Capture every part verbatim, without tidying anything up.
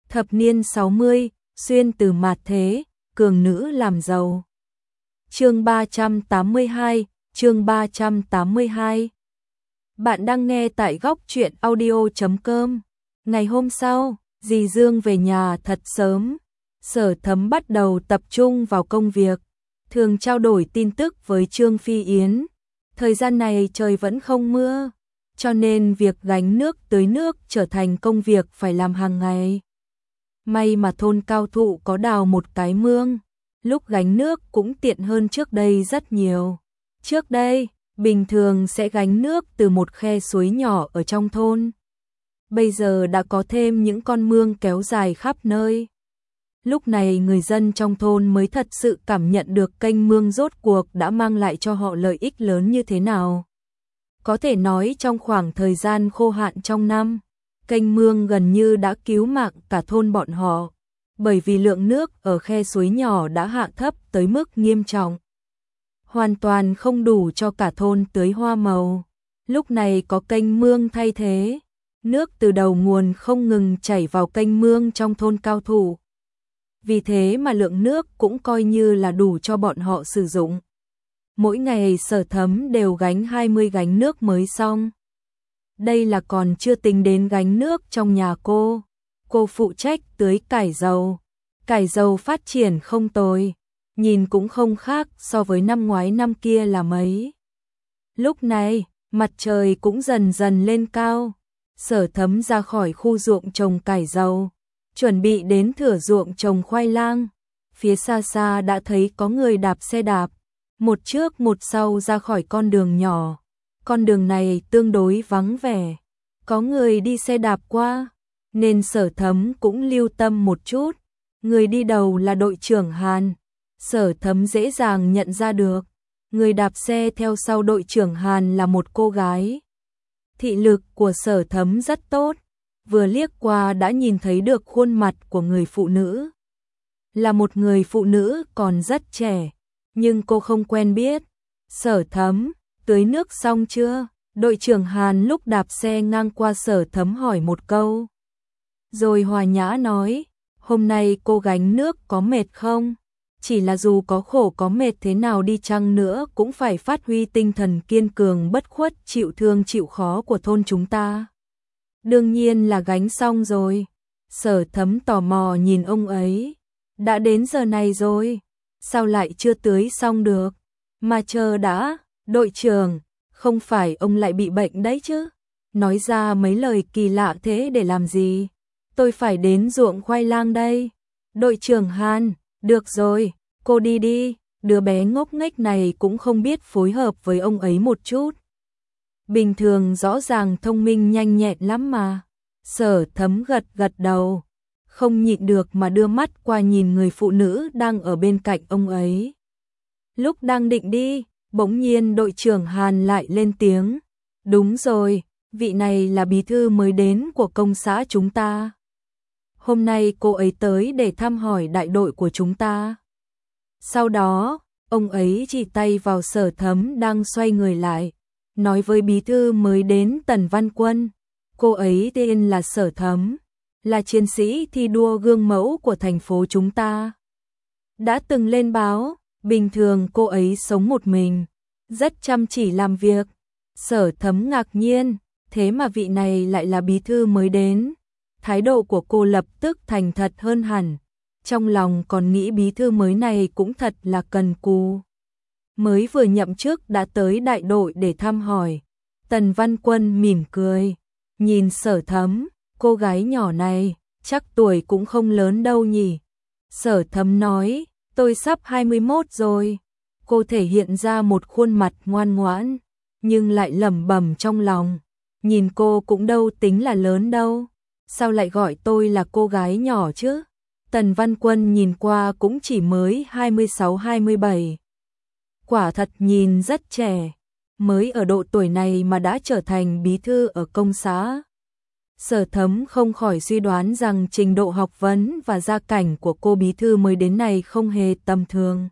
Thập niên sáu mươi, xuyên từ mạt thế, cường nữ làm giàu. Chương ba trăm tám mươi hai, chương ba trăm tám mươi hai. Bạn đang nghe tại góc truyện audio chấm com. Ngày hôm sau, dì Dương về nhà thật sớm. Sở Thấm bắt đầu tập trung vào công việc, thường trao đổi tin tức với Trương Phi Yến. Thời gian này trời vẫn không mưa, cho nên việc gánh nước tưới nước trở thành công việc phải làm hàng ngày. May mà thôn Cao Thụ có đào một cái mương, lúc gánh nước cũng tiện hơn trước đây rất nhiều. Trước đây, bình thường sẽ gánh nước từ một khe suối nhỏ ở trong thôn. Bây giờ đã có thêm những con mương kéo dài khắp nơi. Lúc này người dân trong thôn mới thật sự cảm nhận được kênh mương rốt cuộc đã mang lại cho họ lợi ích lớn như thế nào. Có thể nói trong khoảng thời gian khô hạn trong năm, kênh mương gần như đã cứu mạng cả thôn bọn họ, bởi vì lượng nước ở khe suối nhỏ đã hạ thấp tới mức nghiêm trọng. Hoàn toàn không đủ cho cả thôn tưới hoa màu. Lúc này có kênh mương thay thế, nước từ đầu nguồn không ngừng chảy vào kênh mương trong thôn Cao Thụ. Vì thế mà lượng nước cũng coi như là đủ cho bọn họ sử dụng. Mỗi ngày Sở Thấm đều gánh hai mươi gánh nước mới xong. Đây là còn chưa tính đến gánh nước trong nhà cô. Cô phụ trách tưới cải dầu. Cải dầu phát triển không tồi, nhìn cũng không khác so với năm ngoái năm kia là mấy. Lúc này, mặt trời cũng dần dần lên cao. Sở Thấm ra khỏi khu ruộng trồng cải dầu, chuẩn bị đến thửa ruộng trồng khoai lang. Phía xa xa đã thấy có người đạp xe đạp, một trước một sau ra khỏi con đường nhỏ. Con đường này tương đối vắng vẻ, có người đi xe đạp qua, nên Sở Thấm cũng lưu tâm một chút. Người đi đầu là đội trưởng Hàn. Sở Thấm dễ dàng nhận ra được, người đạp xe theo sau đội trưởng Hàn là một cô gái. Thị lực của Sở Thấm rất tốt, vừa liếc qua đã nhìn thấy được khuôn mặt của người phụ nữ. Là một người phụ nữ còn rất trẻ, nhưng cô không quen biết. Sở Thấm, tưới nước xong chưa? Đội trưởng Hàn lúc đạp xe ngang qua Sở Thấm hỏi một câu. Rồi hòa nhã nói, hôm nay cô gánh nước có mệt không? Chỉ là dù có khổ có mệt thế nào đi chăng nữa cũng phải phát huy tinh thần kiên cường bất khuất chịu thương chịu khó của thôn chúng ta. Đương nhiên là gánh xong rồi. Sở Thấm tò mò nhìn ông ấy. Đã đến giờ này rồi, sao lại chưa tưới xong được? Mà chờ đã, đội trưởng, không phải ông lại bị bệnh đấy chứ? Nói ra mấy lời kỳ lạ thế để làm gì? Tôi phải đến ruộng khoai lang đây. Đội trưởng Hàn, được rồi, cô đi đi, đứa bé ngốc nghếch này cũng không biết phối hợp với ông ấy một chút. Bình thường rõ ràng thông minh nhanh nhẹn lắm mà. Sở Thấm gật gật đầu, không nhịn được mà đưa mắt qua nhìn người phụ nữ đang ở bên cạnh ông ấy. Lúc đang định đi, bỗng nhiên đội trưởng Hàn lại lên tiếng. Đúng rồi, vị này là bí thư mới đến của công xã chúng ta. Hôm nay cô ấy tới để thăm hỏi đại đội của chúng ta. Sau đó, ông ấy chỉ tay vào Sở Thấm đang xoay người lại, nói với bí thư mới đến Tần Văn Quân. Cô ấy tên là Sở Thấm, là chiến sĩ thi đua gương mẫu của thành phố chúng ta. Đã từng lên báo, bình thường cô ấy sống một mình, rất chăm chỉ làm việc. Sở Thấm ngạc nhiên, thế mà vị này lại là bí thư mới đến. Thái độ của cô lập tức thành thật hơn hẳn, trong lòng còn nghĩ bí thư mới này cũng thật là cần cù. Mới vừa nhậm chức đã tới đại đội để thăm hỏi. Tần Văn Quân mỉm cười, nhìn Sở Thấm, cô gái nhỏ này, chắc tuổi cũng không lớn đâu nhỉ. Sở Thấm nói, tôi sắp hai mươi mốt rồi. Cô thể hiện ra một khuôn mặt ngoan ngoãn, nhưng lại lẩm bẩm trong lòng, nhìn cô cũng đâu tính là lớn đâu. Sao lại gọi tôi là cô gái nhỏ chứ? Tần Văn Quân nhìn qua cũng chỉ mới hai mươi sáu hai mươi bảy. Quả thật nhìn rất trẻ, mới ở độ tuổi này mà đã trở thành bí thư ở công xã. Sở Thấm không khỏi suy đoán rằng trình độ học vấn và gia cảnh của cô bí thư mới đến này không hề tầm thường.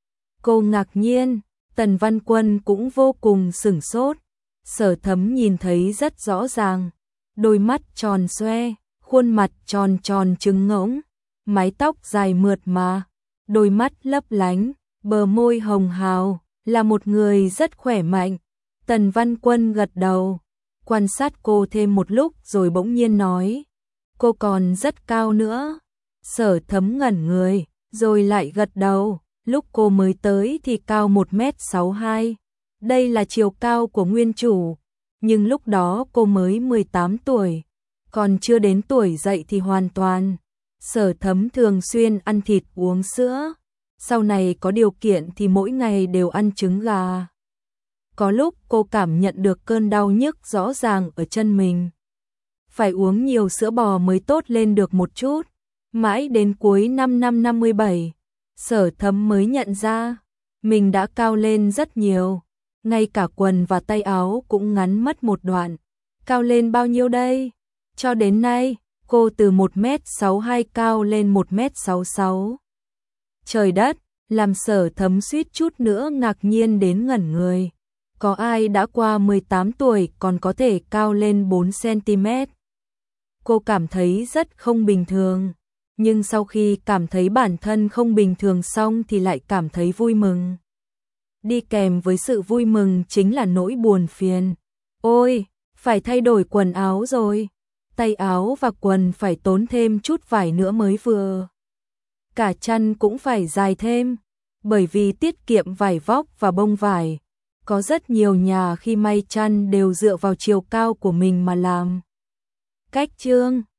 Cô ngạc nhiên, Tần Văn Quân cũng vô cùng sửng sốt. Sở Thấm nhìn thấy rất rõ ràng, đôi mắt tròn xoe, khuôn mặt tròn tròn trứng ngỗng, mái tóc dài mượt mà, đôi mắt lấp lánh, bờ môi hồng hào, là một người rất khỏe mạnh. Tần Văn Quân gật đầu, quan sát cô thêm một lúc rồi bỗng nhiên nói, cô còn rất cao nữa. Sở Thấm ngẩn người, rồi lại gật đầu, lúc cô mới tới thì cao một mét sáu hai. Đây là chiều cao của nguyên chủ, nhưng lúc đó cô mới mười tám tuổi, còn chưa đến tuổi dậy thì hoàn toàn. Sở Thấm thường xuyên ăn thịt uống sữa, sau này có điều kiện thì mỗi ngày đều ăn trứng gà. Có lúc cô cảm nhận được cơn đau nhức rõ ràng ở chân mình. Phải uống nhiều sữa bò mới tốt lên được một chút. Mãi đến cuối năm năm năm mươi bảy, Sở Thấm mới nhận ra, mình đã cao lên rất nhiều. Ngay cả quần và tay áo cũng ngắn mất một đoạn. Cao lên bao nhiêu đây? Cho đến nay, cô từ một mét sáu hai cao lên một mét sáu sáu. Trời đất, làm Sở Thấm suýt chút nữa ngạc nhiên đến ngẩn người. Có ai đã qua mười tám tuổi còn có thể cao lên bốn xăng-ti-mét? Cô cảm thấy rất không bình thường, nhưng sau khi cảm thấy bản thân không bình thường xong thì lại cảm thấy vui mừng. Đi kèm với sự vui mừng chính là nỗi buồn phiền. Ôi, phải thay đổi quần áo rồi. Tay áo và quần phải tốn thêm chút vải nữa mới vừa. Cả chân cũng phải dài thêm, bởi vì tiết kiệm vải vóc và bông vải. Có rất nhiều nhà khi may chăn đều dựa vào chiều cao của mình mà làm. Cách chương